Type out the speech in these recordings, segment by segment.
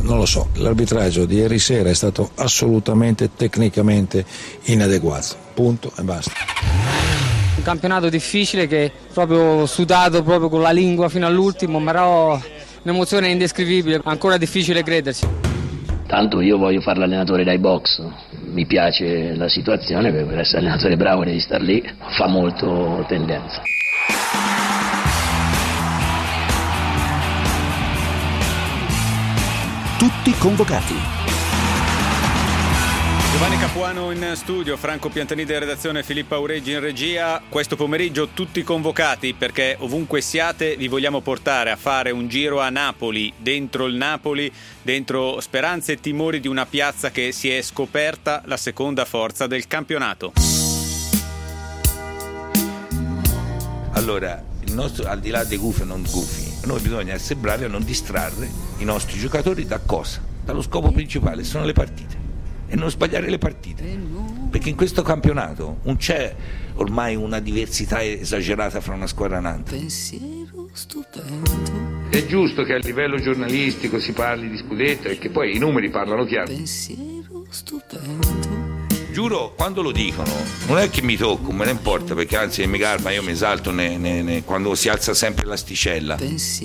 non lo so, l'arbitraggio di ieri sera è stato assolutamente tecnicamente inadeguato, punto e basta. Un campionato difficile che proprio sudato proprio con la lingua fino all'ultimo, però un'emozione indescrivibile, ancora difficile crederci. Tanto io voglio fare l'allenatore dai box, mi piace la situazione, per essere allenatore bravo devi star lì, fa molto tendenza. Tutti convocati. Giovanni Capuano in studio, Franco Piantanida in redazione, Filippo Aureggi in regia. Questo pomeriggio tutti convocati perché ovunque siate vi vogliamo portare a fare un giro a Napoli, dentro speranze e timori di una piazza che si è scoperta la seconda forza del campionato. Allora, il nostro, al di là dei gufi o non gufi, noi bisogna essere bravi a non distrarre i nostri giocatori da cosa? Dallo scopo principale, sono le partite. E non sbagliare le partite, perché in questo campionato non c'è ormai una diversità esagerata fra una squadra e un'altra. È giusto che a livello giornalistico si parli di scudetto e che poi i numeri parlano chiaro. Giuro, quando lo dicono non è che mi tocco, me ne importa, perché anzi mi calma, io mi esalto quando si alza sempre l'asticella.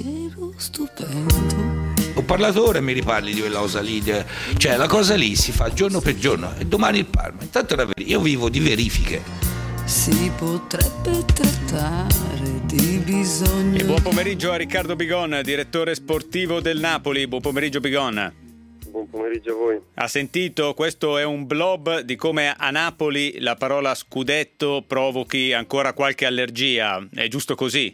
Ho parlato ora e mi riparli di quella cosa lì, cioè la cosa lì si fa giorno per giorno e domani il Parma. Intanto io vivo di verifiche. Si potrebbe trattare di bisogno. E buon pomeriggio a Riccardo Bigon, direttore sportivo del Napoli. Buon pomeriggio Bigon. Buon pomeriggio a voi. Ha sentito? Questo è un blob di come a Napoli la parola scudetto provochi ancora qualche allergia. È giusto così?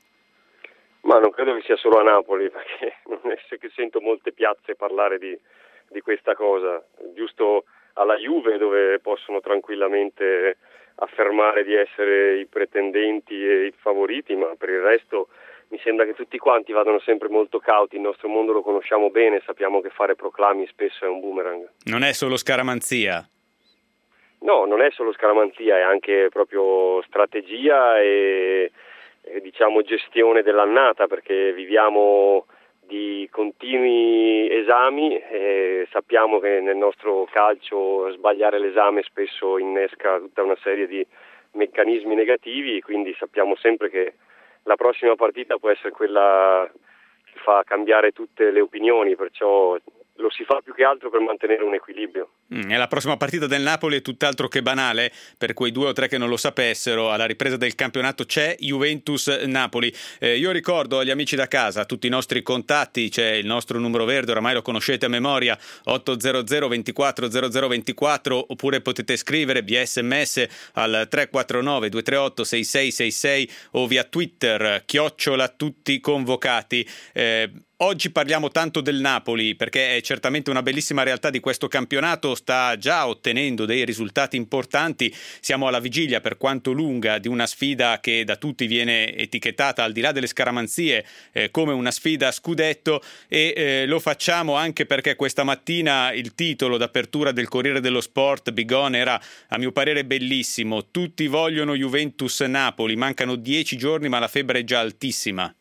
Ma non credo che sia solo a Napoli, perché non è che sento molte piazze parlare di questa cosa. Giusto alla Juve, dove possono tranquillamente affermare di essere i pretendenti e i favoriti, ma per il resto mi sembra che tutti quanti vadano sempre molto cauti. Il nostro mondo lo conosciamo bene, sappiamo che fare proclami spesso è un boomerang. Non è solo scaramanzia. No, non è solo scaramanzia, è anche proprio strategia e diciamo gestione dell'annata, perché viviamo di continui esami e sappiamo che nel nostro calcio sbagliare l'esame spesso innesca tutta una serie di meccanismi negativi, quindi sappiamo sempre che la prossima partita può essere quella che fa cambiare tutte le opinioni, perciò lo si fa più che altro per mantenere un equilibrio. E la prossima partita del Napoli è tutt'altro che banale, per quei 2 o 3 che non lo sapessero. Alla ripresa del campionato c'è Juventus-Napoli. Io ricordo agli amici da casa tutti i nostri contatti, c'è il nostro numero verde, oramai lo conoscete a memoria, 800 24 0024, oppure potete scrivere via SMS al 349 238 6666 o via Twitter @tutticonvocati. Oggi parliamo tanto del Napoli perché è certamente una bellissima realtà di questo campionato, sta già ottenendo dei risultati importanti, siamo alla vigilia, per quanto lunga, di una sfida che da tutti viene etichettata, al di là delle scaramanzie, come una sfida a scudetto, e lo facciamo anche perché questa mattina il titolo d'apertura del Corriere dello Sport, Bigon, era a mio parere bellissimo: tutti vogliono Juventus-Napoli, mancano 10 giorni ma la febbre è già altissima.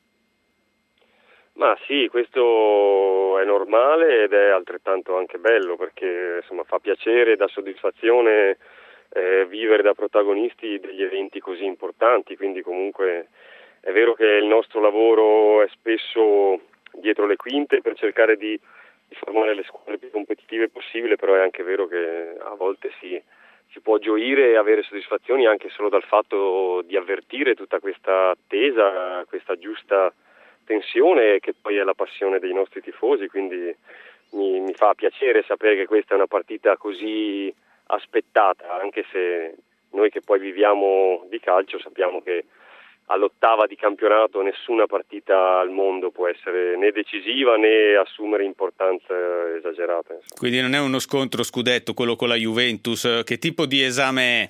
Ma sì, questo è normale ed è altrettanto anche bello, perché insomma fa piacere e dà soddisfazione vivere da protagonisti degli eventi così importanti, quindi comunque è vero che il nostro lavoro è spesso dietro le quinte per cercare di formare le squadre più competitive possibile, però è anche vero che a volte si può gioire e avere soddisfazioni anche solo dal fatto di avvertire tutta questa attesa, questa giusta tensione che poi è la passione dei nostri tifosi, quindi mi fa piacere sapere che questa è una partita così aspettata, anche se noi che poi viviamo di calcio sappiamo che all'8ª di campionato nessuna partita al mondo può essere né decisiva né assumere importanza esagerata. Quindi non è uno scontro scudetto quello con la Juventus. Che tipo di esame è?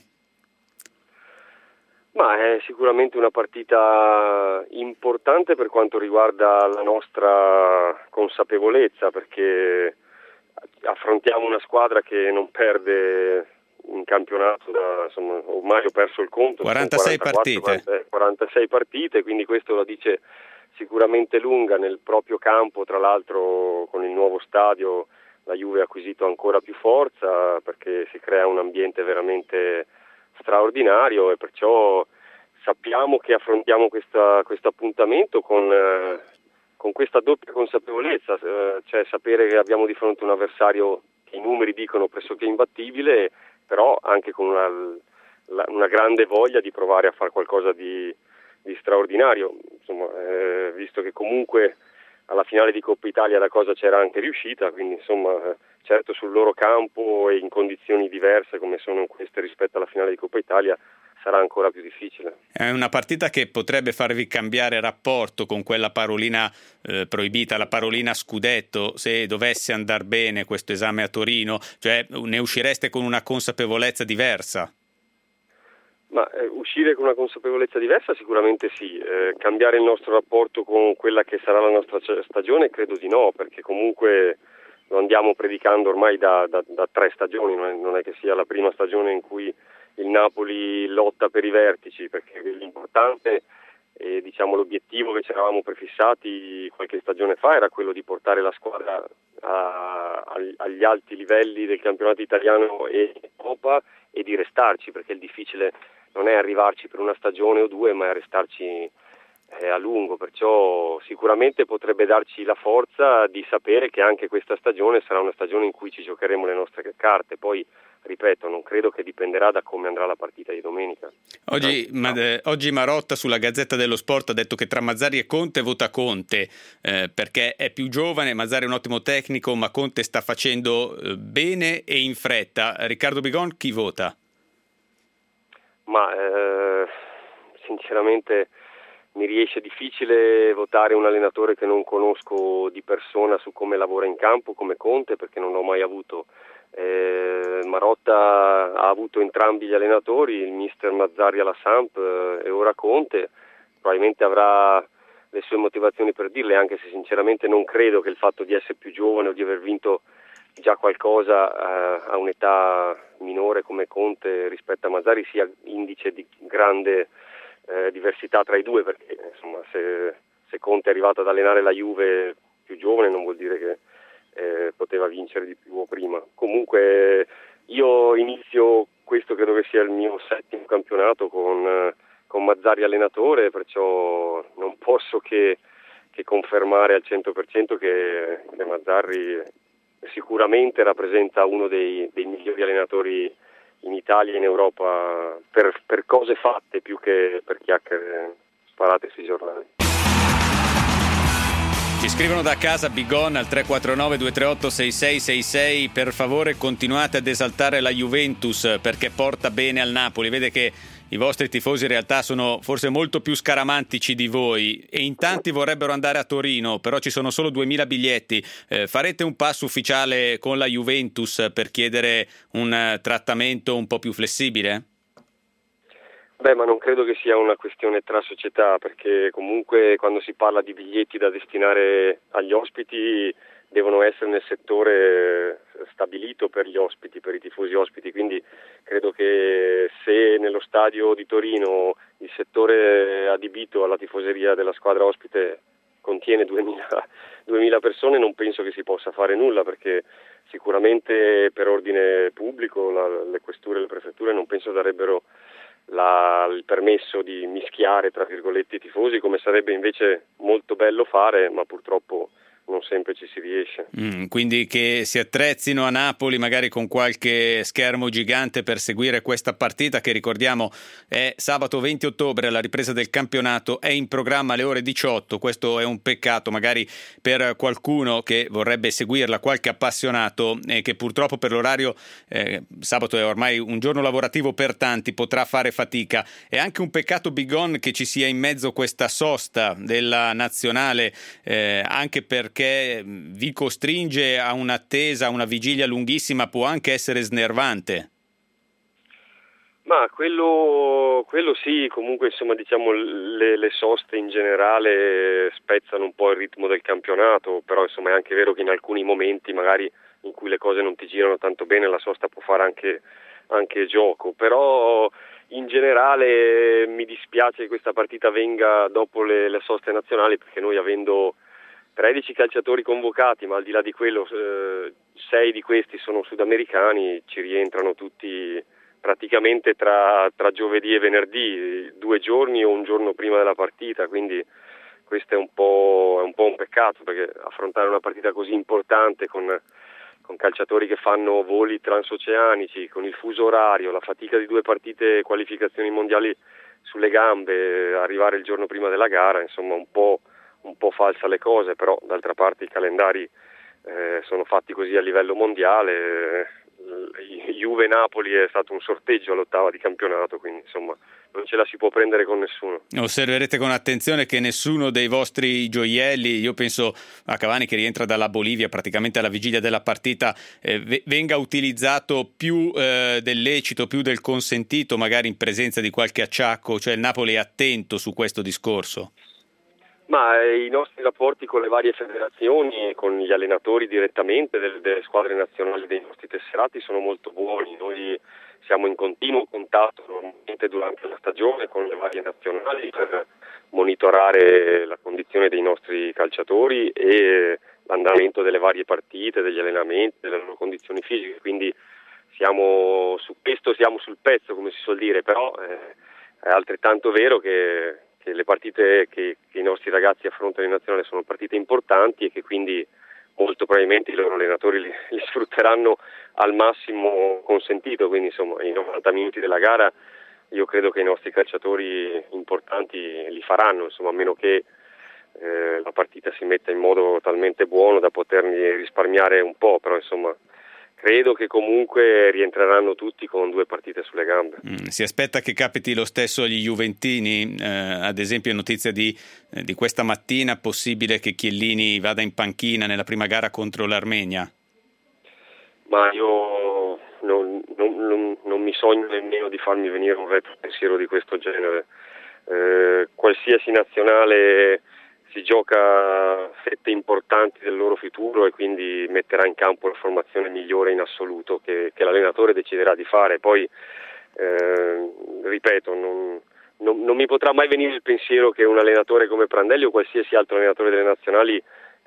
Ma è sicuramente una partita importante per quanto riguarda la nostra consapevolezza, perché affrontiamo una squadra che non perde in campionato ormai ho perso il conto, 46 partite, 46 partite, quindi questo lo dice sicuramente lunga nel proprio campo, tra l'altro con il nuovo stadio la Juve ha acquisito ancora più forza perché si crea un ambiente veramente straordinario, e perciò sappiamo che affrontiamo questo appuntamento con questa doppia consapevolezza, cioè sapere che abbiamo di fronte un avversario che i numeri dicono pressoché imbattibile, però anche con una grande voglia di provare a fare qualcosa di straordinario, insomma, visto che comunque alla finale di Coppa Italia la cosa c'era anche riuscita, quindi insomma certo sul loro campo e in condizioni diverse come sono queste rispetto alla finale di Coppa Italia sarà ancora più difficile. È una partita che potrebbe farvi cambiare rapporto con quella parolina proibita, la parolina scudetto, se dovesse andar bene questo esame a Torino, cioè ne uscireste con una consapevolezza diversa? Ma uscire con una consapevolezza diversa sicuramente sì, cambiare il nostro rapporto con quella che sarà la nostra stagione credo di no, perché comunque lo andiamo predicando ormai da 3 stagioni, non è che sia la prima stagione in cui il Napoli lotta per i vertici, perché l'importante e diciamo l'obiettivo che ci eravamo prefissati qualche stagione fa era quello di portare la squadra agli alti livelli del campionato italiano e Coppa e di restarci, perché il difficile non è arrivarci per una stagione o 2, ma è restarci a lungo, perciò sicuramente potrebbe darci la forza di sapere che anche questa stagione sarà una stagione in cui ci giocheremo le nostre carte. Poi ripeto, non credo che dipenderà da come andrà la partita di domenica. Oggi Marotta sulla Gazzetta dello Sport ha detto che tra Mazzarri e Conte vota Conte, perché è più giovane, Mazzarri è un ottimo tecnico, ma Conte sta facendo bene e in fretta. Riccardo Bigon, chi vota? Ma sinceramente mi riesce difficile votare un allenatore che non conosco di persona su come lavora in campo come Conte, perché non l'ho mai avuto. Marotta ha avuto entrambi gli allenatori, il mister Mazzarri alla Samp e ora Conte, probabilmente avrà le sue motivazioni per dirle, anche se sinceramente non credo che il fatto di essere più giovane o di aver vinto già qualcosa a un'età minore come Conte rispetto a Mazzarri sia indice di grande diversità tra i due, perché insomma se Conte è arrivato ad allenare la Juve più giovane non vuol dire che poteva vincere di più o prima. Comunque io inizio questo, credo che sia il mio 7° campionato con Mazzarri allenatore, perciò non posso che confermare al 100% che Mazzarri sicuramente rappresenta uno dei migliori allenatori in Italia e in Europa per cose fatte più che per chiacchiere sparate sui giornali. Ci scrivono da casa Bigon al 349-238-6666, per favore continuate ad esaltare la Juventus perché porta bene al Napoli. Vede che i vostri tifosi in realtà sono forse molto più scaramantici di voi e in tanti vorrebbero andare a Torino, però ci sono solo 2000 biglietti. Farete un passo ufficiale con la Juventus per chiedere un trattamento un po' più flessibile? Beh, ma non credo che sia una questione tra società, perché comunque quando si parla di biglietti da destinare agli ospiti devono essere nel settore stabilito per gli ospiti, per i tifosi ospiti, quindi credo che se nello stadio di Torino il settore adibito alla tifoseria della squadra ospite contiene 2000 persone, non penso che si possa fare nulla, perché sicuramente per ordine pubblico le questure e le prefetture non penso darebbero il permesso di mischiare tra virgolette i tifosi, come sarebbe invece molto bello fare, ma purtroppo non sempre ci si riesce. Quindi che si attrezzino a Napoli magari con qualche schermo gigante per seguire questa partita, che ricordiamo è sabato 20 ottobre, la ripresa del campionato è in programma alle ore 18. Questo è un peccato magari per qualcuno che vorrebbe seguirla, qualche appassionato che purtroppo per l'orario sabato è ormai un giorno lavorativo per tanti, potrà fare fatica. È anche un peccato, Bigon, che ci sia in mezzo questa sosta della nazionale, anche perché vi costringe a un'attesa, a una vigilia lunghissima, può anche essere snervante. Ma quello sì, comunque insomma diciamo le soste in generale spezzano un po' il ritmo del campionato, però insomma è anche vero che in alcuni momenti magari in cui le cose non ti girano tanto bene la sosta può fare anche gioco, però in generale mi dispiace che questa partita venga dopo le soste nazionali, perché noi, avendo 13 calciatori convocati, ma al di là di quello 6 di questi sono sudamericani, ci rientrano tutti praticamente tra giovedì e venerdì, 2 giorni o un giorno prima della partita, quindi questo è un po' un peccato, perché affrontare una partita così importante con calciatori che fanno voli transoceanici, con il fuso orario, la fatica di 2 partite qualificazioni mondiali sulle gambe, arrivare il giorno prima della gara, insomma un po' falsa le cose, però d'altra parte i calendari sono fatti così a livello mondiale. Juve-Napoli è stato un sorteggio all'8ª di campionato, quindi insomma non ce la si può prendere con nessuno. Osserverete con attenzione che nessuno dei vostri gioielli, io penso a Cavani che rientra dalla Bolivia praticamente alla vigilia della partita, venga utilizzato più del lecito, più del consentito, magari in presenza di qualche acciacco, cioè il Napoli è attento su questo discorso? Ma i nostri rapporti con le varie federazioni e con gli allenatori direttamente delle squadre nazionali dei nostri tesserati sono molto buoni. Noi siamo in continuo contatto normalmente durante la stagione con le varie nazionali per monitorare la condizione dei nostri calciatori e l'andamento delle varie partite, degli allenamenti, delle loro condizioni fisiche, quindi siamo sul pezzo, come si suol dire, però è altrettanto vero che le partite che i nostri ragazzi affrontano in nazionale sono partite importanti e che quindi molto probabilmente i loro allenatori li sfrutteranno al massimo consentito, quindi insomma i 90 minuti della gara io credo che i nostri calciatori importanti li faranno, insomma, a meno che la partita si metta in modo talmente buono da poterli risparmiare un po', però insomma credo che comunque rientreranno tutti con 2 partite sulle gambe. Si aspetta che capiti lo stesso agli juventini? Ad esempio, notizia di questa mattina, possibile che Chiellini vada in panchina nella prima gara contro l'Armenia? Ma io non mi sogno nemmeno di farmi venire un retropensiero di questo genere. Qualsiasi nazionale si gioca fette importanti del loro futuro e quindi metterà in campo la formazione migliore in assoluto che l'allenatore deciderà di fare. Poi ripeto, non mi potrà mai venire il pensiero che un allenatore come Prandelli o qualsiasi altro allenatore delle nazionali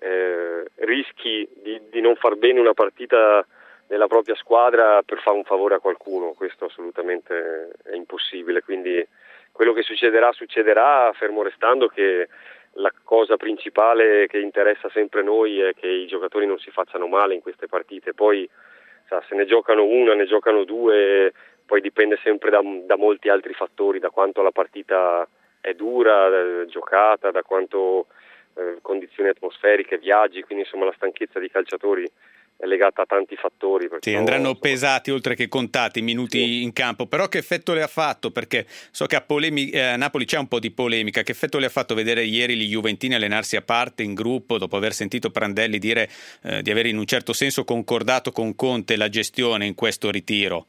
rischi di non far bene una partita nella propria squadra per fare un favore a qualcuno. Questo assolutamente è impossibile, quindi quello che succederà, fermo restando che la cosa principale che interessa sempre noi è che i giocatori non si facciano male in queste partite. Poi se ne giocano una, ne giocano 2, poi dipende sempre da molti altri fattori, da quanto la partita è dura, giocata, da quanto condizioni atmosferiche, viaggi, quindi insomma la stanchezza dei calciatori è legata a tanti fattori. Sì, andranno pesati oltre che contati i minuti in campo. Però che effetto le ha fatto? Perché so che a Napoli c'è un po' di polemica. Che effetto le ha fatto vedere ieri gli juventini allenarsi a parte in gruppo dopo aver sentito Prandelli dire di aver in un certo senso concordato con Conte la gestione in questo ritiro?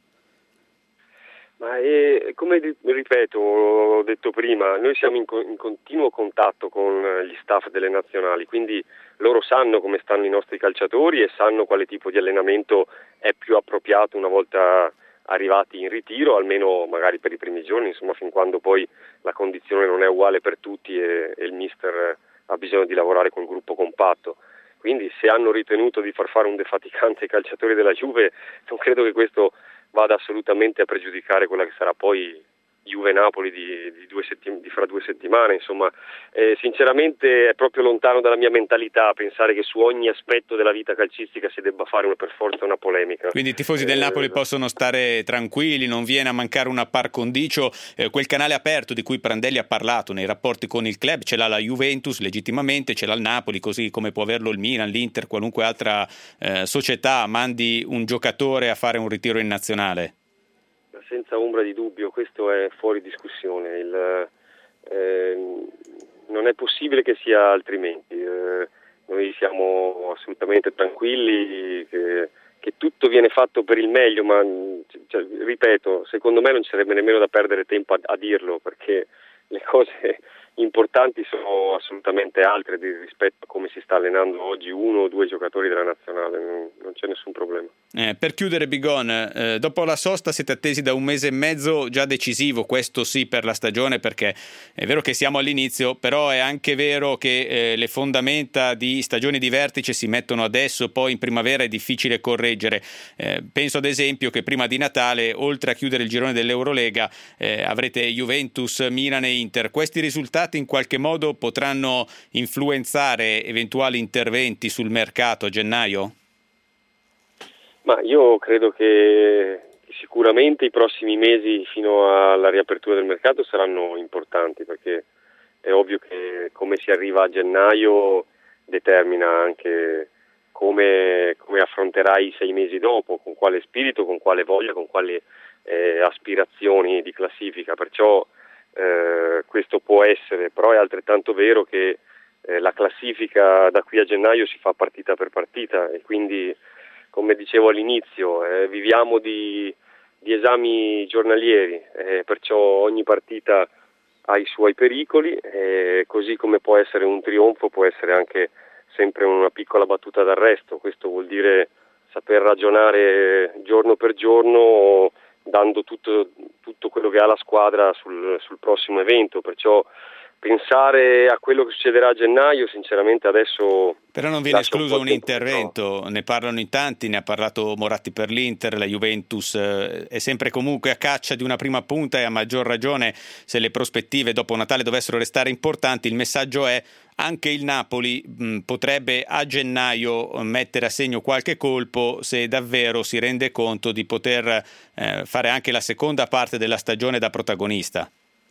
Ma come ripeto, ho detto prima, noi siamo in continuo contatto con gli staff delle nazionali, quindi loro sanno come stanno i nostri calciatori e sanno quale tipo di allenamento è più appropriato una volta arrivati in ritiro, almeno magari per i primi giorni, insomma fin quando poi la condizione non è uguale per tutti e il mister ha bisogno di lavorare col gruppo compatto. Quindi se hanno ritenuto di far fare un defaticante ai calciatori della Juve, non credo che questo vada assolutamente a pregiudicare quella che sarà poi Juve-Napoli di fra 2 settimane, insomma sinceramente è proprio lontano dalla mia mentalità pensare che su ogni aspetto della vita calcistica si debba fare per forza una polemica. Quindi i tifosi del Napoli possono stare tranquilli, non viene a mancare una par condicio, quel canale aperto di cui Prandelli ha parlato nei rapporti con il club, ce l'ha la Juventus legittimamente, ce l'ha il Napoli, così come può averlo il Milan, l'Inter, qualunque altra società mandi un giocatore a fare un ritiro in nazionale. Senza ombra di dubbio, questo è fuori discussione, non è possibile che sia altrimenti, noi siamo assolutamente tranquilli che tutto viene fatto per il meglio, ma ripeto, secondo me non ci sarebbe nemmeno da perdere tempo a dirlo, perché le cose importanti sono assolutamente altre rispetto a come si sta allenando oggi uno o due giocatori della nazionale, non c'è nessun problema. Per chiudere, Bigon, dopo la sosta siete attesi da 1 mese e mezzo già decisivo, questo sì, per la stagione, perché è vero che siamo all'inizio, però è anche vero che le fondamenta di stagioni di vertice si mettono adesso, poi in primavera è difficile correggere. Penso ad esempio che prima di Natale, oltre a chiudere il girone dell'Eurolega, avrete Juventus, Milan e Inter. Questi risultati in qualche modo potranno influenzare eventuali interventi sul mercato a gennaio? Ma io credo che sicuramente i prossimi mesi fino alla riapertura del mercato saranno importanti, perché è ovvio che come si arriva a gennaio determina anche come affronterai i 6 mesi dopo, con quale spirito, con quale voglia, con quali aspirazioni di classifica. Perciò questo può essere, però è altrettanto vero che la classifica da qui a gennaio si fa partita per partita, e quindi, come dicevo all'inizio, viviamo di esami giornalieri, perciò ogni partita ha i suoi pericoli, così come può essere un trionfo, può essere anche sempre una piccola battuta d'arresto. Questo vuol dire saper ragionare giorno per giorno, dando tutto quello che ha la squadra sul prossimo evento. Perciò pensare a quello che succederà a gennaio, sinceramente adesso... Però non viene escluso un intervento, ne parlano in tanti, ne ha parlato Moratti per l'Inter, la Juventus è sempre comunque a caccia di una prima punta, e a maggior ragione se le prospettive dopo Natale dovessero restare importanti. Il messaggio è: anche il Napoli potrebbe a gennaio mettere a segno qualche colpo se davvero si rende conto di poter fare anche la seconda parte della stagione da protagonista.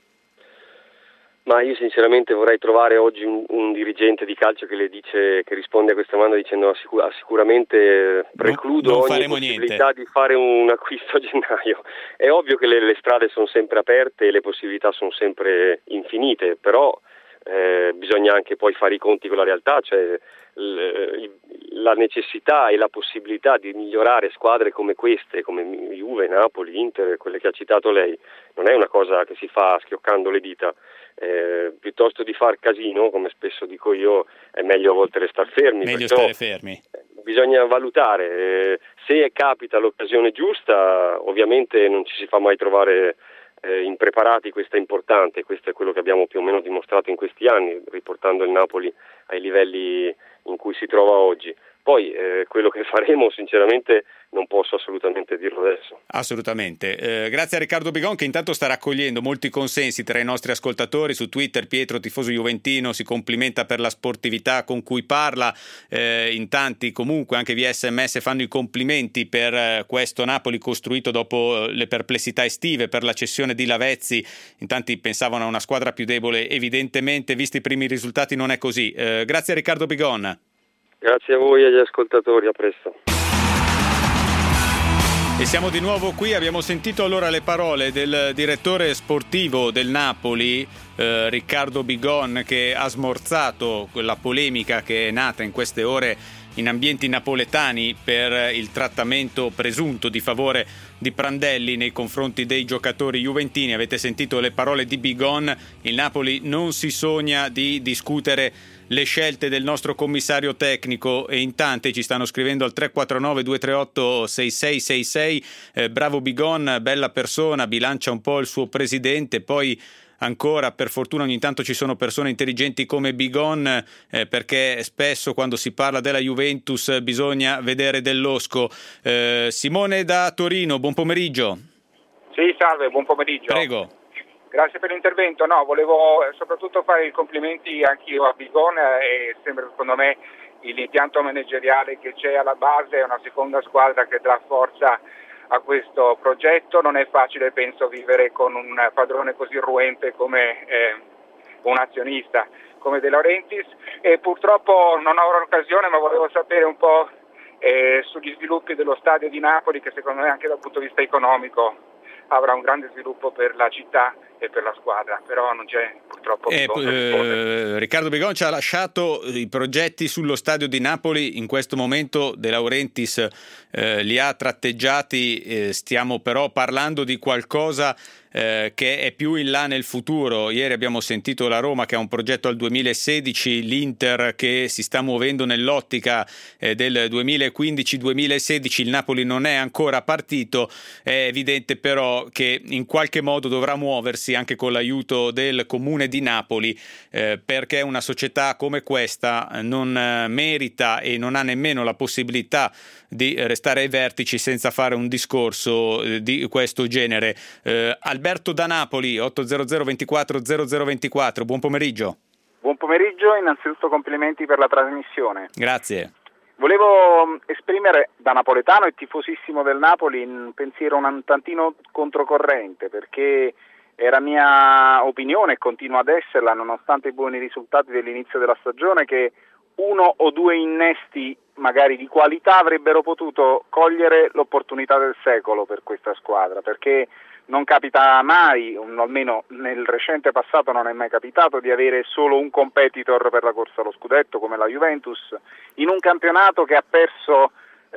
Ma io sinceramente vorrei trovare oggi un dirigente di calcio che le dice, che risponde a questa domanda dicendo sicuramente precludo ogni possibilità di fare un acquisto a gennaio. È ovvio che le strade sono sempre aperte e le possibilità sono sempre infinite, però bisogna anche poi fare i conti con la realtà, cioè la necessità e la possibilità di migliorare squadre come queste, come Juve, Napoli, Inter, quelle che ha citato lei, non è una cosa che si fa schioccando le dita. Piuttosto di far casino, come spesso dico io, è meglio a volte restare fermi. Meglio stare fermi. Bisogna valutare, se capita l'occasione giusta, ovviamente non ci si fa mai trovare impreparati, questo è importante, questo è quello che abbiamo più o meno dimostrato in questi anni, riportando il Napoli ai livelli in cui si trova oggi. Poi quello che faremo sinceramente non posso assolutamente dirlo adesso. Assolutamente. Grazie a Riccardo Bigon, che intanto sta raccogliendo molti consensi tra i nostri ascoltatori. Su Twitter Pietro, tifoso juventino, si complimenta per la sportività con cui parla. In tanti comunque anche via SMS fanno i complimenti per questo Napoli costruito dopo le perplessità estive, per la cessione di Lavezzi. In tanti pensavano a una squadra più debole, evidentemente visti i primi risultati non è così. Grazie a Riccardo Bigon. Grazie a voi e agli ascoltatori, a presto. E siamo di nuovo qui, abbiamo sentito allora le parole del direttore sportivo del Napoli, Riccardo Bigon, che ha smorzato quella polemica che è nata in queste ore in ambienti napoletani per il trattamento presunto di favore di Prandelli nei confronti dei giocatori juventini. Avete sentito le parole di Bigon: il Napoli non si sogna di discutere le scelte del nostro commissario tecnico, e in tanti ci stanno scrivendo al 349 238 6666 bravo Bigon, bella persona, bilancia un po' il suo presidente. Poi ancora, per fortuna ogni tanto ci sono persone intelligenti come Bigon, perché spesso quando si parla della Juventus bisogna vedere del losco. Simone da Torino, buon pomeriggio. Sì, salve, buon pomeriggio. Prego. Grazie per l'intervento. No, volevo soprattutto fare i complimenti anch'io a Bigon, e sembra, secondo me, l'impianto manageriale che c'è alla base è una seconda squadra che dà forza a questo progetto. Non è facile, penso, vivere con un padrone così irruente come un azionista come De Laurentiis, e purtroppo non avrò l'occasione, ma volevo sapere un po' sugli sviluppi dello stadio di Napoli, che secondo me anche dal punto di vista economico avrà un grande sviluppo per la città e per la squadra, però non c'è purtroppo Riccardo Bigon ci ha lasciato i progetti sullo stadio di Napoli. In questo momento De Laurentiis li ha tratteggiati, stiamo però parlando di qualcosa che è più in là nel futuro. Ieri abbiamo sentito la Roma che ha un progetto al 2016, l'Inter che si sta muovendo nell'ottica del 2015-2016, il Napoli non è ancora partito. È evidente però che in qualche modo dovrà muoversi anche con l'aiuto del Comune di Napoli, perché una società come questa non merita e non ha nemmeno la possibilità di restare ai vertici senza fare un discorso di questo genere. Alberto da Napoli, 800 24 0024, buon pomeriggio. Buon pomeriggio, innanzitutto complimenti per la trasmissione. Grazie. Volevo esprimere da napoletano e tifosissimo del Napoli un pensiero un tantino controcorrente, perché era mia opinione e continua ad esserla, nonostante i buoni risultati dell'inizio della stagione, che uno o due innesti magari di qualità avrebbero potuto cogliere l'opportunità del secolo per questa squadra, perché non capita mai, o almeno nel recente passato non è mai capitato, di avere solo un competitor per la corsa allo scudetto come la Juventus, in un campionato che ha perso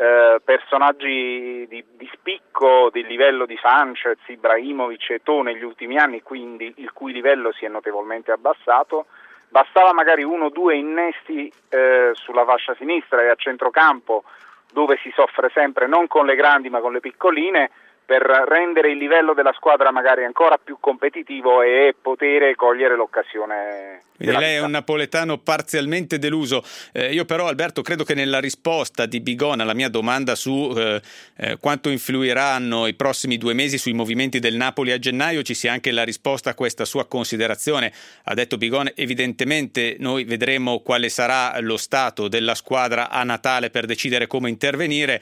personaggi di spicco del livello di Sanchez, Ibrahimovic e Eto'o negli ultimi anni, quindi il cui livello si è notevolmente abbassato. Bastava magari uno o due innesti sulla fascia sinistra e a centrocampo, dove si soffre sempre non con le grandi ma con le piccoline, per rendere il livello della squadra magari ancora più competitivo e poter cogliere l'occasione. Quindi lei è un napoletano parzialmente deluso. Io però, Alberto, credo che nella risposta di Bigon alla mia domanda su quanto influiranno i prossimi 2 mesi sui movimenti del Napoli a gennaio ci sia anche la risposta a questa sua considerazione. Ha detto Bigon, evidentemente noi vedremo quale sarà lo stato della squadra a Natale per decidere come intervenire.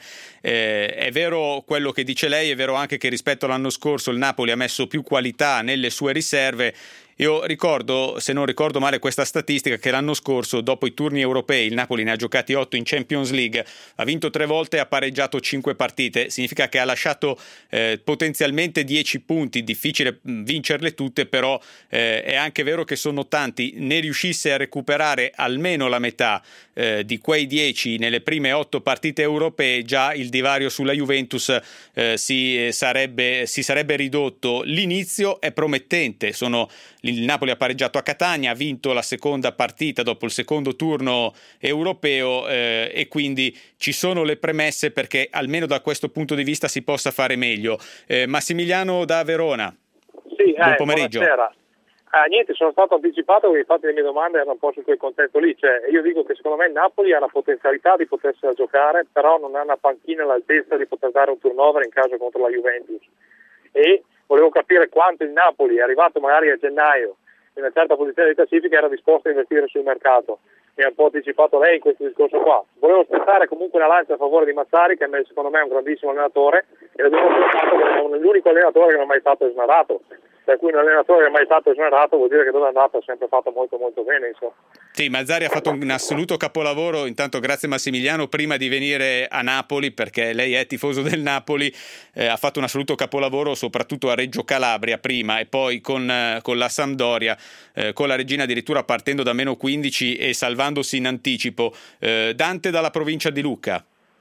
È vero quello che dice lei, è vero anche che rispetto all'anno scorso il Napoli ha messo più qualità nelle sue riserve. Io ricordo, se non ricordo male, questa statistica, che l'anno scorso, dopo i turni europei, il Napoli ne ha giocati 8 in Champions League, ha vinto 3 volte e ha pareggiato 5 partite. Significa che ha lasciato potenzialmente 10 punti, difficile vincerle tutte, però è anche vero che sono tanti. Ne riuscisse a recuperare almeno la metà di quei 10 nelle prime 8 partite europee, già il divario sulla Juventus si sarebbe ridotto. L'inizio è promettente, il Napoli ha pareggiato a Catania, ha vinto la seconda partita dopo il secondo turno europeo e quindi ci sono le premesse perché almeno da questo punto di vista si possa fare meglio. Massimiliano da Verona, sì, buon pomeriggio. Buonasera. Niente, sono stato anticipato perché infatti le mie domande erano un po' su quel contesto lì, cioè io dico che secondo me il Napoli ha la potenzialità di potersela giocare, però non ha una panchina all'altezza di poter dare un turnover in caso contro la Juventus, e volevo capire quanto il Napoli, è arrivato magari a gennaio in una certa posizione di classifica, era disposto a investire sul mercato. Mi ha un po' anticipato lei in questo discorso qua. Volevo spezzare comunque una lancia a favore di Mazzarri, che secondo me è un grandissimo allenatore, e l'abbiamo fatto che è l'unico allenatore che non è mai stato esonerato. Per cui un allenatore che è mai stato esonerato vuol dire che dove è andato ha sempre fatto molto molto bene, insomma. Sì, Mazzarri ha fatto un assoluto capolavoro. Intanto grazie Massimiliano, prima di venire a Napoli, perché lei è tifoso del Napoli, ha fatto un assoluto capolavoro soprattutto a Reggio Calabria prima e poi con la Sampdoria, con la Regina addirittura partendo da meno 15 e salvandosi in anticipo. Dante dalla provincia di Lucca.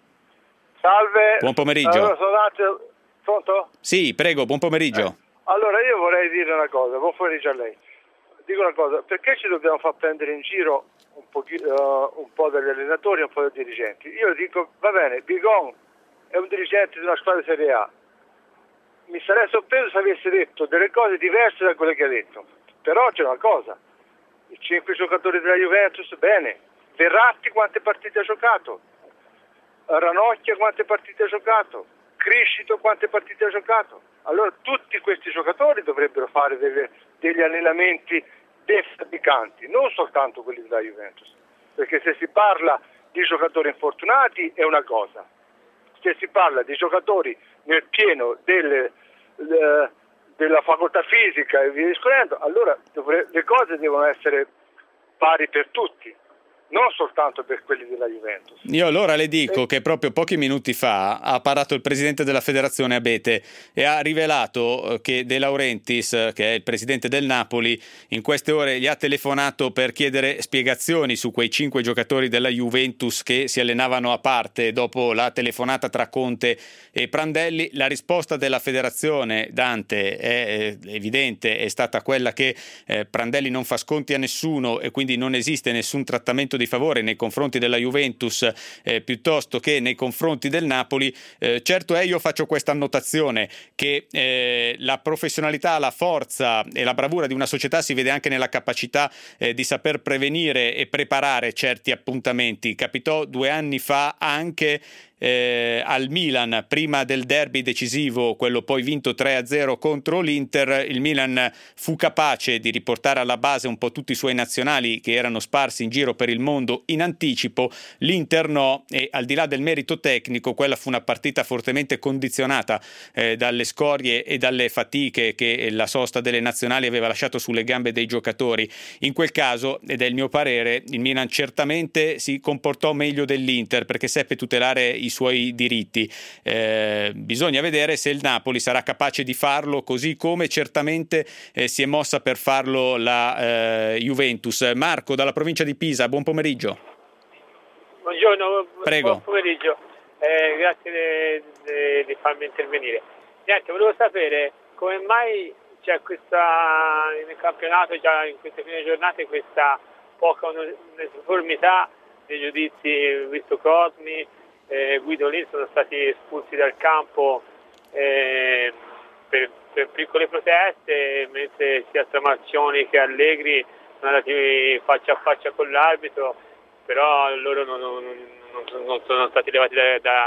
Salve. Buon pomeriggio. Allora, pronto? Sì, prego, buon pomeriggio. Allora io vorrei dire una cosa, buon pomeriggio a lei. Dico una cosa, perché ci dobbiamo far prendere in giro un po' dagli allenatori e un po' dai dirigenti? Io dico, va bene, Bigon è un dirigente di una squadra di Serie A. Mi sarei sorpreso se avesse detto delle cose diverse da quelle che ha detto. Però c'è una cosa, i 5 giocatori della Juventus, bene. Verratti quante partite ha giocato? Ranocchia quante partite ha giocato? Criscito quante partite ha giocato? Allora tutti questi giocatori dovrebbero fare degli allenamenti defaticcanti, non soltanto quelli della Juventus, perché se si parla di giocatori infortunati è una cosa, se si parla di giocatori nel pieno della facoltà fisica e via discorrendo, allora le cose devono essere pari per tutti. non soltanto per quelli della Juventus. Io allora le dico che proprio pochi minuti fa ha parlato il presidente della federazione Abete e ha rivelato che De Laurentiis, che è il presidente del Napoli, in queste ore gli ha telefonato per chiedere spiegazioni su quei 5 giocatori della Juventus che si allenavano a parte dopo la telefonata tra Conte e Prandelli. La risposta della federazione, Dante, è evidente, è stata quella che Prandelli non fa sconti a nessuno e quindi non esiste nessun trattamento di favore nei confronti della Juventus piuttosto che nei confronti del Napoli. Certo è, io faccio questa annotazione, che la professionalità, la forza e la bravura di una società si vede anche nella capacità di saper prevenire e preparare certi appuntamenti. Capitò 2 anni fa anche al Milan, prima del derby decisivo, quello poi vinto 3-0 contro l'Inter. Il Milan fu capace di riportare alla base un po' tutti i suoi nazionali che erano sparsi in giro per il mondo in anticipo, l'Inter no, e al di là del merito tecnico quella fu una partita fortemente condizionata dalle scorie e dalle fatiche che la sosta delle nazionali aveva lasciato sulle gambe dei giocatori. In quel caso, ed è il mio parere, il Milan certamente si comportò meglio dell'Inter perché seppe tutelare i suoi diritti. Bisogna vedere se il Napoli sarà capace di farlo, così come certamente si è mossa per farlo la Juventus. Marco dalla provincia di Pisa, buon pomeriggio. Buongiorno. Prego. Buon pomeriggio, grazie di farmi intervenire. Niente, volevo sapere come mai c'è questa nel campionato, già in queste prime giornate, questa poca uniformità dei giudizi, visto Cosmi, Guido Lin sono stati espulsi dal campo per piccole proteste, mentre sia Stramarcioni che Allegri sono andati faccia a faccia con l'arbitro, però loro non sono stati levati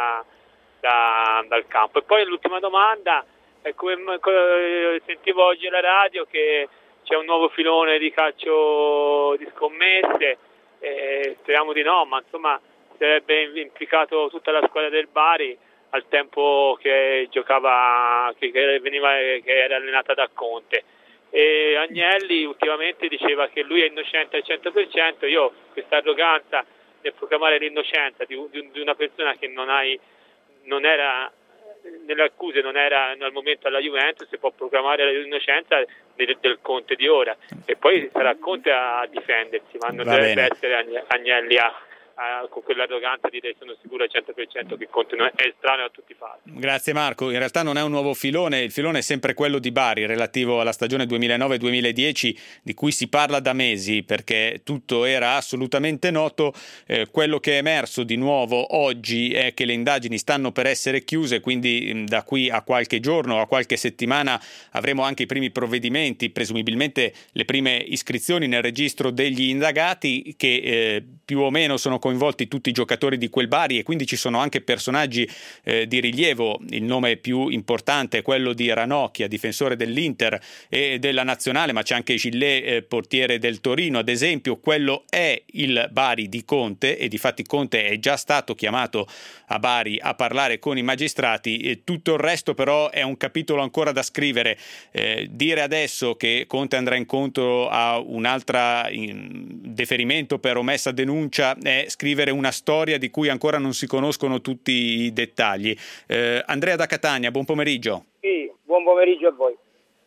dal campo. E poi l'ultima domanda è sentivo oggi alla radio che c'è un nuovo filone di calcio di scommesse, speriamo di no, ma insomma sarebbe implicato tutta la squadra del Bari al tempo che giocava, che era allenata da Conte. E Agnelli ultimamente diceva che lui è innocente al 100%. Io questa arroganza nel proclamare l'innocenza di una persona che non era nelle accuse, non era al momento alla Juventus, si può proclamare l'innocenza del Conte di ora, e poi sarà Conte a difendersi, ma non dovrebbe essere Agnelli con quell'arroganza di dire sono sicuro al 100% che Conte è estraneo a tutti i fatti. Grazie Marco, in realtà non è un nuovo filone, il filone è sempre quello di Bari relativo alla stagione 2009-2010 di cui si parla da mesi perché tutto era assolutamente noto. Quello che è emerso di nuovo oggi è che le indagini stanno per essere chiuse, quindi da qui a qualche giorno, a qualche settimana avremo anche i primi provvedimenti, presumibilmente le prime iscrizioni nel registro degli indagati, che più o meno sono coinvolti tutti i giocatori di quel Bari, e quindi ci sono anche personaggi di rilievo. Il nome più importante è quello di Ranocchia, difensore dell'Inter e della nazionale, ma c'è anche Gillet, portiere del Torino ad esempio. Quello è il Bari di Conte, e difatti Conte è già stato chiamato a Bari a parlare con i magistrati, e tutto il resto però è un capitolo ancora da scrivere. Dire adesso che Conte andrà incontro a un'altra deferimento per omessa denuncia è scrivere una storia di cui ancora non si conoscono tutti i dettagli. Andrea da Catania, buon pomeriggio. Sì, buon pomeriggio a voi.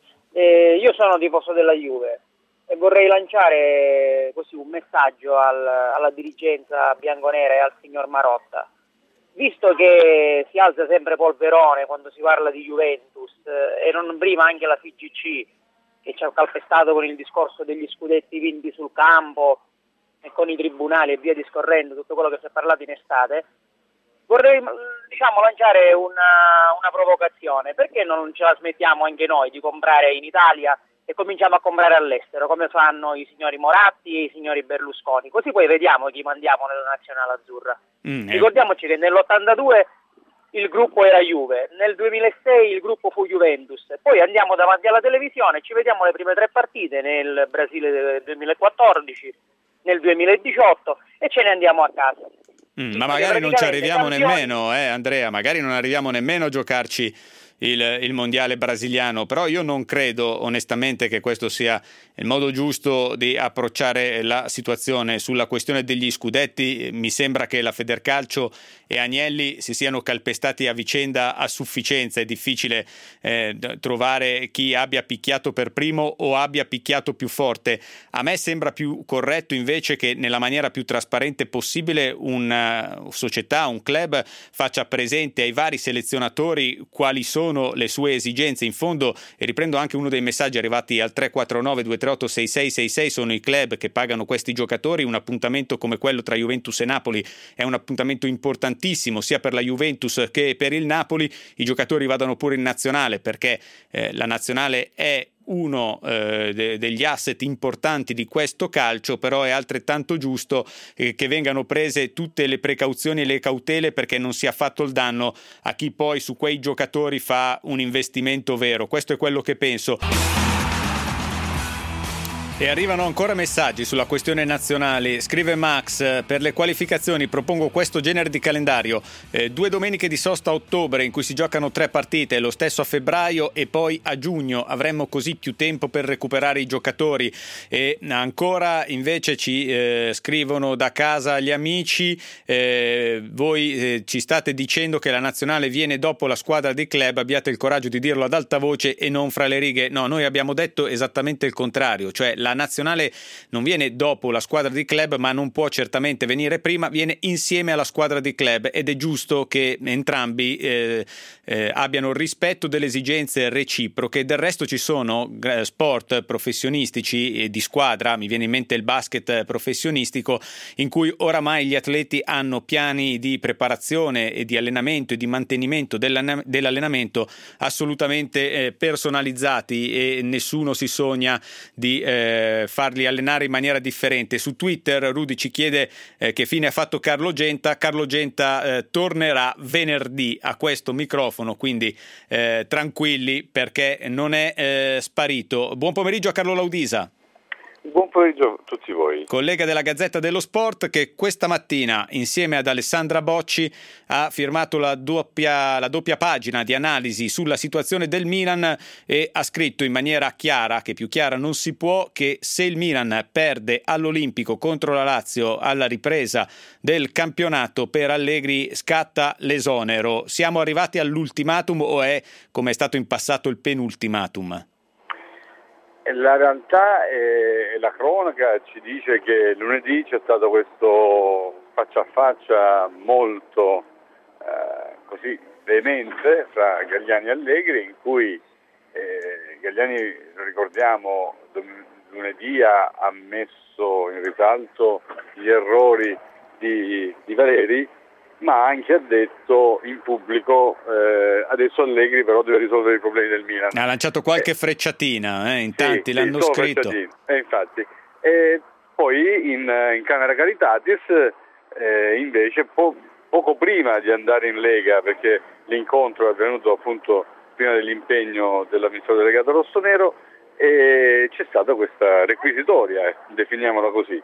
Io sono tifoso della Juve e vorrei lanciare così un messaggio alla dirigenza bianconera e al signor Marotta. Visto che si alza sempre polverone quando si parla di Juventus e non prima anche la FIGC che ci ha calpestato con il discorso degli scudetti vinti sul campo e con i tribunali e via discorrendo, tutto quello che si è parlato in estate, vorrei lanciare una provocazione. Perché non ce la smettiamo anche noi di comprare in Italia e cominciamo a comprare all'estero, come fanno i signori Moratti e i signori Berlusconi, così poi vediamo chi mandiamo nella nazionale azzurra. Ricordiamoci che nell'82 il gruppo era Juve, nel 2006 il gruppo fu Juventus, poi andiamo davanti alla televisione, ci vediamo le prime 3 partite nel Brasile del 2014, nel 2018 e ce ne andiamo a casa. Ma magari non ci arriviamo nemmeno, Andrea, magari non arriviamo nemmeno a giocarci il mondiale brasiliano, però io non credo onestamente che questo sia il modo giusto di approcciare la situazione sulla questione degli scudetti. Mi sembra che la Federcalcio e Agnelli si siano calpestati a vicenda a sufficienza. È difficile trovare chi abbia picchiato per primo o abbia picchiato più forte. A me sembra più corretto invece che nella maniera più trasparente possibile una società, un club faccia presente ai vari selezionatori quali sono le sue esigenze. In fondo, e riprendo anche uno dei messaggi arrivati al 349 238 6666, sono i club che pagano questi giocatori. Un appuntamento come quello tra Juventus e Napoli è un appuntamento importantissimo sia per la Juventus che per il Napoli. I giocatori vadano pure in nazionale perché la nazionale è uno degli asset importanti di questo calcio, però è altrettanto giusto che vengano prese tutte le precauzioni e le cautele perché non sia fatto il danno a chi poi su quei giocatori fa un investimento vero. Questo è quello che penso. E arrivano ancora messaggi sulla questione nazionale. Scrive Max: per le qualificazioni propongo questo genere di calendario: 2 domeniche di sosta a ottobre in cui si giocano 3 partite, lo stesso a febbraio e poi a giugno. Avremmo così più tempo per recuperare i giocatori. E ancora invece ci scrivono da casa gli amici: voi ci state dicendo che la nazionale viene dopo la squadra di club, abbiate il coraggio di dirlo ad alta voce e non fra le righe. No, noi abbiamo detto esattamente il contrario, cioè la nazionale non viene dopo la squadra di club, ma non può certamente venire prima, viene insieme alla squadra di club, ed è giusto che entrambi abbiano il rispetto delle esigenze reciproche. Del resto ci sono sport professionistici di squadra, mi viene in mente il basket professionistico, in cui oramai gli atleti hanno piani di preparazione e di allenamento e di mantenimento dell'allenamento assolutamente personalizzati, e nessuno si sogna di farli allenare in maniera differente. Su Twitter Rudy ci chiede che fine ha fatto Carlo Genta. Carlo Genta tornerà venerdì a questo microfono, quindi tranquilli perché non è sparito. Buon pomeriggio a Carlo Laudisa. Buon pomeriggio a tutti voi. Collega della Gazzetta dello Sport, che questa mattina insieme ad Alessandra Bocci ha firmato la doppia pagina di analisi sulla situazione del Milan e ha scritto in maniera chiara, che più chiara non si può, che se il Milan perde all'Olimpico contro la Lazio alla ripresa del campionato, per Allegri scatta l'esonero. Siamo arrivati all'ultimatum o è, come è stato in passato, il penultimatum? La realtà e la cronaca ci dice che lunedì c'è stato questo faccia a faccia molto così veemente fra Galliani e Allegri, in cui Galliani, lo ricordiamo, lunedì ha messo in risalto gli errori di Valeri, ma anche ha detto in pubblico adesso Allegri però deve risolvere i problemi del Milan. Ha lanciato qualche frecciatina, in tanti l'hanno scritto. Infatti. Poi in Camera Caritatis invece poco prima di andare in Lega, perché l'incontro è avvenuto appunto prima dell'impegno dell'amministratore delegato rossonero, e c'è stata questa requisitoria, definiamola così.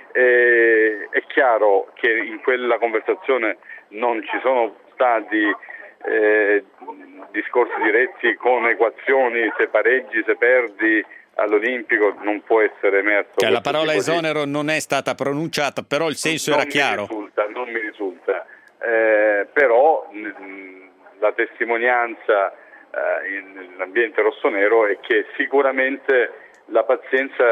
È chiaro che in quella conversazione non ci sono stati discorsi diretti con equazioni: se pareggi, se perdi all'Olimpico non può essere emerso. Cioè, la parola esonero non è stata pronunciata, però il senso era chiaro. Non mi risulta, però la testimonianza nell'ambiente rossonero è che sicuramente la pazienza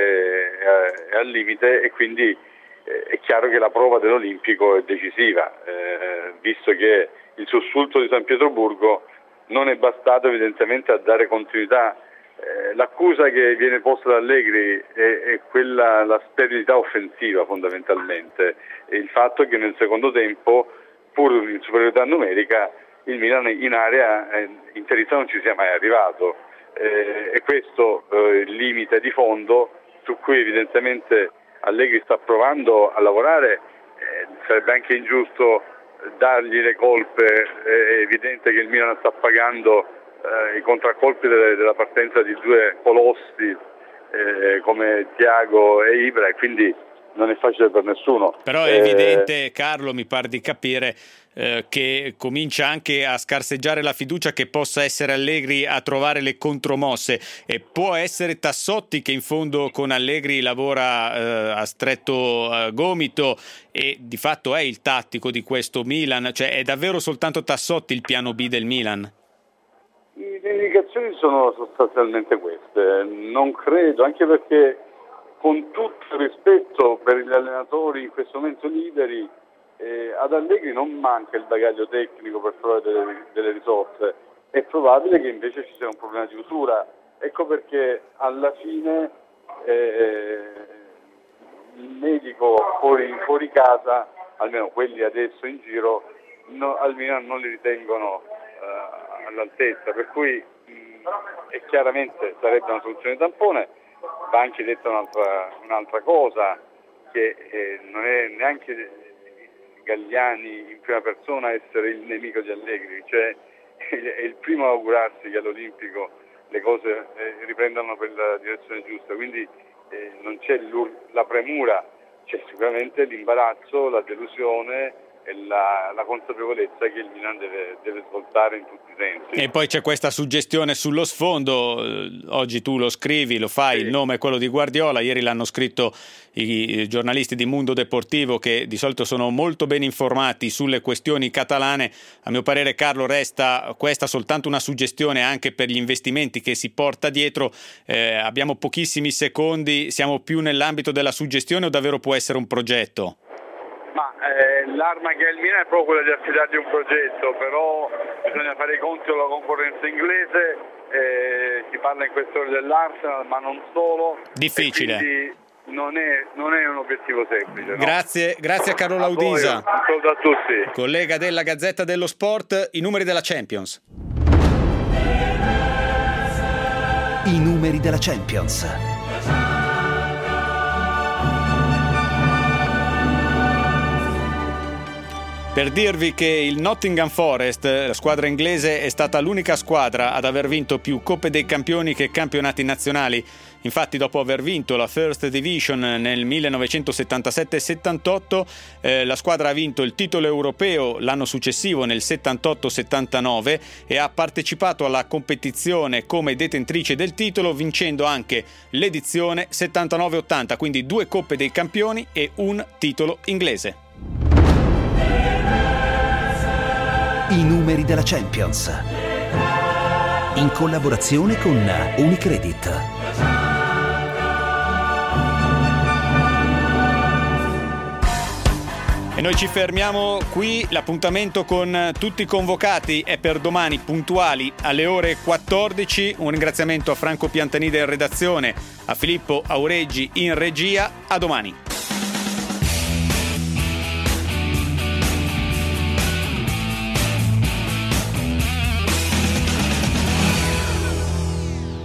è al limite, e quindi è chiaro che la prova dell'Olimpico è decisiva, visto che il sussulto di San Pietroburgo non è bastato evidentemente a dare continuità. L'accusa che viene posta da Allegri è quella, la sterilità offensiva fondamentalmente, e il fatto che nel secondo tempo, pur in superiorità numerica, il Milan in area interista non ci sia mai arrivato. E questo il limite di fondo su cui evidentemente Allegri sta provando a lavorare. Sarebbe anche ingiusto dargli le colpe, è evidente che il Milan sta pagando i contraccolpi della partenza di 2 colossi come Thiago e Ibra, e quindi non è facile per nessuno. Però è evidente, Carlo, mi pare di capire, che comincia anche a scarseggiare la fiducia che possa essere Allegri a trovare le contromosse, e può essere Tassotti, che in fondo con Allegri lavora a stretto gomito e di fatto è il tattico di questo Milan, cioè è davvero soltanto Tassotti il piano B del Milan? Le indicazioni sono sostanzialmente queste, non credo, anche perché con tutto il rispetto per gli allenatori in questo momento liberi, ad Allegri non manca il bagaglio tecnico per trovare delle risorse, è probabile che invece ci sia un problema di usura. Ecco perché alla fine il medico fuori casa, almeno quelli adesso in giro, al Milan non li ritengono all'altezza, per cui chiaramente sarebbe una soluzione tampone. Va anche detta un'altra cosa, che non è neanche Galliani in prima persona essere il nemico di Allegri, cioè è il primo a augurarsi che all'Olimpico le cose riprendano per la direzione giusta, quindi non c'è la premura, c'è sicuramente l'imbarazzo, la delusione e la consapevolezza che il Milan deve svoltare in tutti i sensi. E poi c'è questa suggestione sullo sfondo, oggi tu lo scrivi, lo fai, sì. Il nome è quello di Guardiola, ieri l'hanno scritto i giornalisti di Mundo Deportivo, che di solito sono molto ben informati sulle questioni catalane. A mio parere, Carlo, resta questa soltanto una suggestione anche per gli investimenti che si porta dietro. Abbiamo pochissimi secondi, siamo più nell'ambito della suggestione o davvero può essere un progetto? Ma l'arma che ha il Milan è proprio quella di affidargli un progetto, però bisogna fare i conti con la concorrenza inglese, si parla in queste ore dell'Arsenal, ma non solo. Difficile. Quindi non è un obiettivo semplice. No? Grazie a Carlo Laudisa. Un saluto a tutti. Collega della Gazzetta dello Sport, i numeri della Champions. I numeri della Champions. Per dirvi che il Nottingham Forest, la squadra inglese, è stata l'unica squadra ad aver vinto più Coppe dei Campioni che campionati nazionali. Infatti, dopo aver vinto la First Division nel 1977-78, la squadra ha vinto il titolo europeo l'anno successivo, nel 78-79, e ha partecipato alla competizione come detentrice del titolo, vincendo anche l'edizione 79-80, quindi 2 Coppe dei Campioni e un titolo inglese. I numeri della Champions, in collaborazione con Unicredit. E noi ci fermiamo qui, l'appuntamento con tutti i convocati è per domani puntuali alle ore 14. Un ringraziamento a Franco Piantanida in redazione, a Filippo Aureggi in regia. A domani.